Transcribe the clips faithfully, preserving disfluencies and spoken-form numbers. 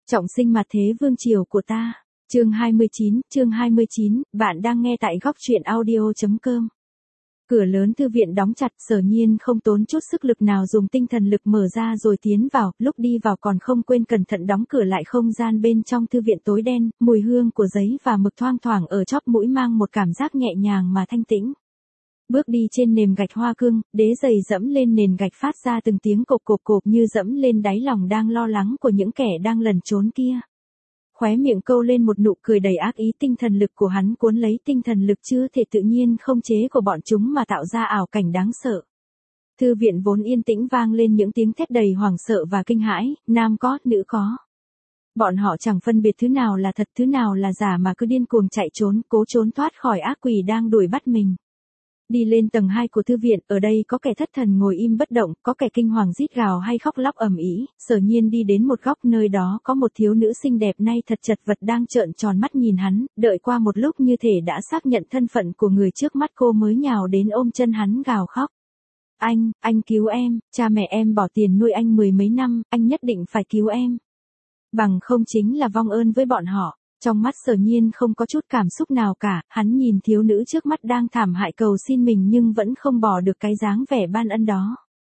Trọng sinh mặt thế vương triều của ta. Chương hai mươi chín, chương hai mươi chín, bạn đang nghe tại góc truyện audio.com. Cửa lớn thư viện đóng chặt, Sở Nhiên không tốn chút sức lực nào dùng tinh thần lực mở ra rồi tiến vào, lúc đi vào còn không quên cẩn thận đóng cửa lại. Không gian bên trong thư viện tối đen, mùi hương của giấy và mực thoang thoảng ở chóp mũi mang một cảm giác nhẹ nhàng mà thanh tĩnh. Bước đi trên nền gạch hoa cương, đế giày dẫm lên nền gạch phát ra từng tiếng cộp cộp cộp như dẫm lên đáy lòng đang lo lắng của những kẻ đang lẩn trốn kia. Khóe miệng câu lên một nụ cười đầy ác ý, tinh thần lực của hắn cuốn lấy tinh thần lực chưa thể tự nhiên không chế của bọn chúng mà tạo ra ảo cảnh đáng sợ. Thư viện vốn yên tĩnh vang lên những tiếng thét đầy hoảng sợ và kinh hãi, nam có, nữ có. Bọn họ chẳng phân biệt thứ nào là thật thứ nào là giả mà cứ điên cuồng chạy trốn, cố trốn thoát khỏi ác quỷ đang đuổi bắt mình. Đi lên tầng hai của thư viện, ở đây có kẻ thất thần ngồi im bất động, có kẻ kinh hoàng rít gào hay khóc lóc ầm ĩ. Sở Nhiên đi đến một góc, nơi đó có một thiếu nữ xinh đẹp nay thật chật vật đang trợn tròn mắt nhìn hắn, đợi qua một lúc như thể đã xác nhận thân phận của người trước mắt cô mới nhào đến ôm chân hắn gào khóc. Anh, anh cứu em, cha mẹ em bỏ tiền nuôi anh mười mấy năm, anh nhất định phải cứu em. Bằng không chính là vong ơn với bọn họ. Trong mắt Sở Nhiên không có chút cảm xúc nào cả, hắn nhìn thiếu nữ trước mắt đang thảm hại cầu xin mình nhưng vẫn không bỏ được cái dáng vẻ ban ân đó.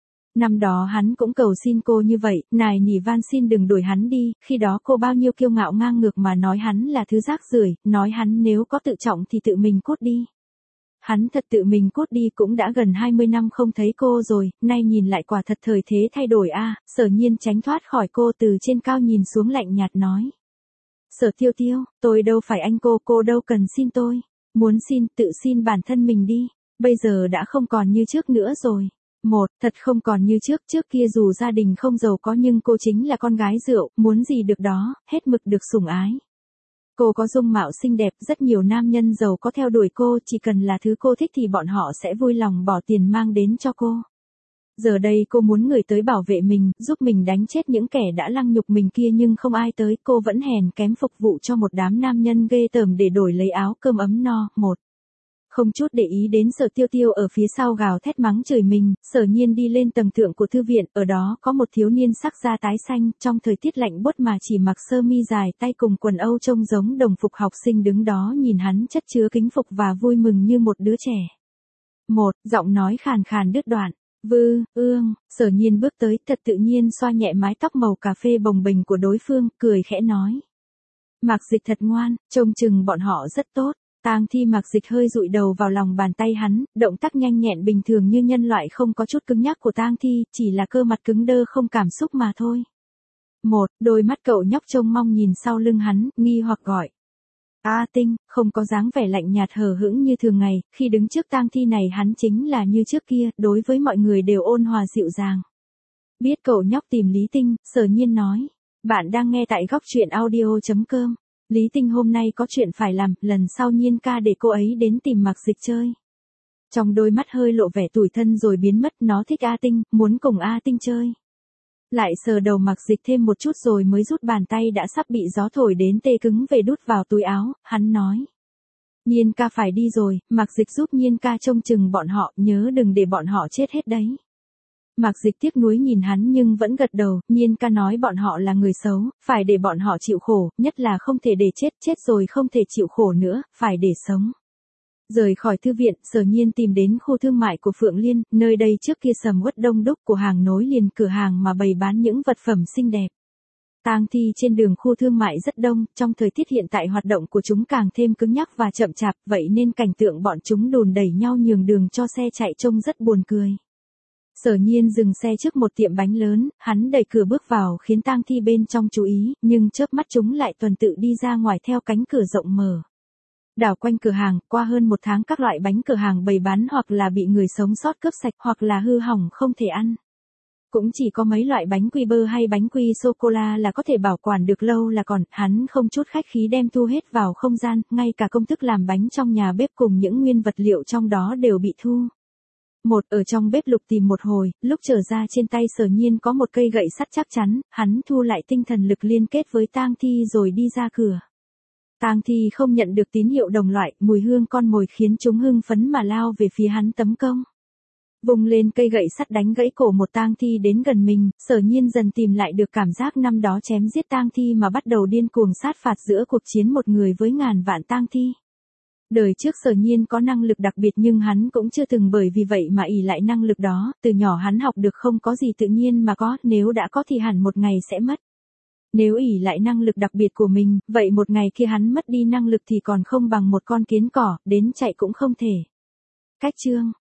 Năm đó hắn cũng cầu xin cô như vậy, nài nỉ van xin đừng đuổi hắn đi, khi đó cô bao nhiêu kiêu ngạo ngang ngược mà nói hắn là thứ rác rưởi, nói hắn nếu có tự trọng thì tự mình cút đi. Hắn thật tự mình cút đi. Cũng đã gần hai mươi năm không thấy cô rồi, nay nhìn lại quả thật thời thế thay đổi a. Sở Nhiên tránh thoát khỏi cô, từ trên cao nhìn xuống lạnh nhạt nói. Sở Tiêu Tiêu, tôi đâu phải anh cô, cô đâu cần xin tôi. Muốn xin, tự xin bản thân mình đi. Bây giờ đã không còn như trước nữa rồi. Một, thật không còn như trước, trước kia dù gia đình không giàu có nhưng cô chính là con gái rượu, muốn gì được đó, hết mực được sủng ái. Cô có dung mạo xinh đẹp, rất nhiều nam nhân giàu có theo đuổi cô, chỉ cần là thứ cô thích thì bọn họ sẽ vui lòng bỏ tiền mang đến cho cô. Giờ đây cô muốn người tới bảo vệ mình, giúp mình đánh chết những kẻ đã lăng nhục mình kia nhưng không ai tới, cô vẫn hèn kém phục vụ cho một đám nam nhân ghê tởm để đổi lấy áo cơm ấm no. Một. Không chút để ý đến Sở Tiêu Tiêu ở phía sau gào thét mắng chửi mình, Sở Nhiên đi lên tầng thượng của thư viện, ở đó có một thiếu niên sắc da tái xanh, trong thời tiết lạnh buốt mà chỉ mặc sơ mi dài tay cùng quần âu trông giống đồng phục học sinh đứng đó nhìn hắn chất chứa kính phục và vui mừng như một đứa trẻ. Một, giọng nói khàn khàn đứt đoạn. Vư, ương, Sở Nhiên bước tới, thật tự nhiên xoa nhẹ mái tóc màu cà phê bồng bềnh của đối phương, cười khẽ nói. Mạc Dịch thật ngoan, trông chừng bọn họ rất tốt. Tang Thi Mạc Dịch hơi dụi đầu vào lòng bàn tay hắn, động tác nhanh nhẹn bình thường như nhân loại, không có chút cứng nhắc của Tang Thi, chỉ là cơ mặt cứng đơ không cảm xúc mà thôi. Một, đôi mắt cậu nhóc trông mong nhìn sau lưng hắn, nghi hoặc gọi. A Tinh, không có dáng vẻ lạnh nhạt hờ hững như thường ngày, khi đứng trước Tang Thi này hắn chính là như trước kia, đối với mọi người đều ôn hòa dịu dàng. Biết cậu nhóc tìm Lý Tinh, Sở Nhiên nói. Bạn đang nghe tại góc truyện audio.com. Lý Tinh hôm nay có chuyện phải làm, lần sau Nhiên ca để cô ấy đến tìm Mạc Dịch chơi. Trong đôi mắt hơi lộ vẻ tủi thân rồi biến mất, nó thích A Tinh, muốn cùng A Tinh chơi. Lại sờ đầu Mạc Dịch thêm một chút rồi mới rút bàn tay đã sắp bị gió thổi đến tê cứng về đút vào túi áo, hắn nói. Nhiên ca phải đi rồi, Mạc Dịch giúp Nhiên ca trông chừng bọn họ, nhớ đừng để bọn họ chết hết đấy. Mạc Dịch tiếc nuối nhìn hắn nhưng vẫn gật đầu, Nhiên ca nói bọn họ là người xấu, phải để bọn họ chịu khổ, nhất là không thể để chết, chết rồi không thể chịu khổ nữa, phải để sống. Rời khỏi thư viện, Sở Nhiên tìm đến khu thương mại của Phượng Liên, nơi đây trước kia sầm uất đông đúc của hàng nối liền cửa hàng mà bày bán những vật phẩm xinh đẹp. Tang Thi trên đường khu thương mại rất đông, trong thời tiết hiện tại hoạt động của chúng càng thêm cứng nhắc và chậm chạp, vậy nên cảnh tượng bọn chúng đùn đẩy nhau nhường đường cho xe chạy trông rất buồn cười. Sở Nhiên dừng xe trước một tiệm bánh lớn, hắn đẩy cửa bước vào khiến Tang Thi bên trong chú ý, nhưng chớp mắt chúng lại tuần tự đi ra ngoài theo cánh cửa rộng mở. Đảo quanh cửa hàng, qua hơn một tháng các loại bánh cửa hàng bày bán hoặc là bị người sống sót cướp sạch hoặc là hư hỏng không thể ăn. Cũng chỉ có mấy loại bánh quy bơ hay bánh quy sô-cô-la là có thể bảo quản được lâu là còn, hắn không chút khách khí đem thu hết vào không gian, ngay cả công thức làm bánh trong nhà bếp cùng những nguyên vật liệu trong đó đều bị thu. Một, ở trong bếp lục tìm một hồi, lúc trở ra trên tay Sở Nhiên có một cây gậy sắt chắc chắn, hắn thu lại tinh thần lực liên kết với Tang Thi rồi đi ra cửa. Tang Thi không nhận được tín hiệu đồng loại, mùi hương con mồi khiến chúng hưng phấn mà lao về phía hắn tấn công. Vùng lên cây gậy sắt đánh gãy cổ một tang thi đến gần mình, Sở Nhiên dần tìm lại được cảm giác năm đó chém giết tang thi mà bắt đầu điên cuồng sát phạt giữa cuộc chiến một người với ngàn vạn tang thi. Đời trước Sở Nhiên có năng lực đặc biệt nhưng hắn cũng chưa từng bởi vì vậy mà ỷ lại năng lực đó, từ nhỏ hắn học được không có gì tự nhiên mà có, nếu đã có thì hẳn một ngày sẽ mất. Nếu ỷ lại năng lực đặc biệt của mình, vậy một ngày kia hắn mất đi năng lực thì còn không bằng một con kiến cỏ, đến chạy cũng không thể. Cách chương